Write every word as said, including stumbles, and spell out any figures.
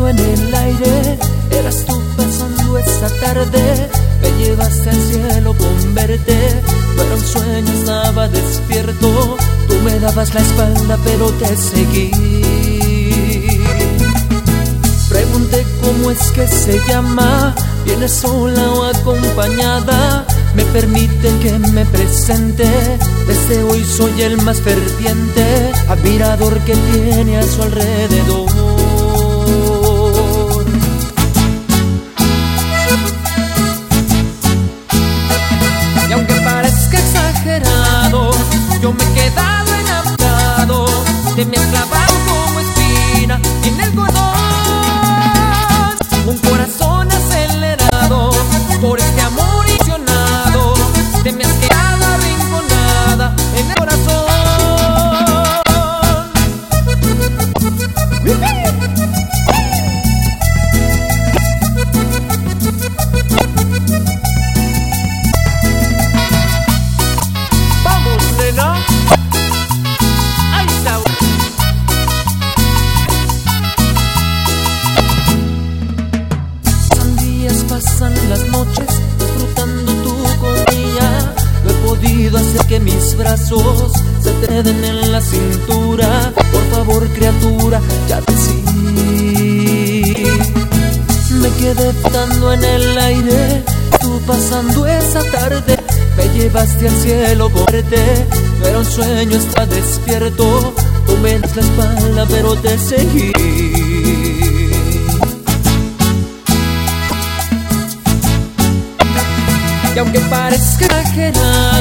flotando en el aire, eras tú pasando esa tarde. Me llevaste al cielo con verte, no era un sueño, estaba despierto. Tú me dabas la espalda pero te seguí. Pregunté cómo es que se llama, vienes sola o acompañada. Me permiten que me presente, desde hoy soy el más ferviente admirador que tiene a su alrededor. Y aunque parezca exagerado, yo me he quedado enamorado, te me has clavado como espina en el cordón. Un corazón acelerado por este amor ilusionado, te me has quedado arrinconada en el corazón. Vamos, nena. Ahí está. Pasan días, pasan las noches, disfrutando tu compañía. No he podido hacer que mis brazos se te queden en la cintura. Por favor, criatura, ya te sí. Me quedé flotando en el aire, tú pasando esa tarde. Me llevaste al cielo por verte, no era un sueño, estaba despierto. Tú me das la espalda pero te seguí. Y aunque parezca exagerado,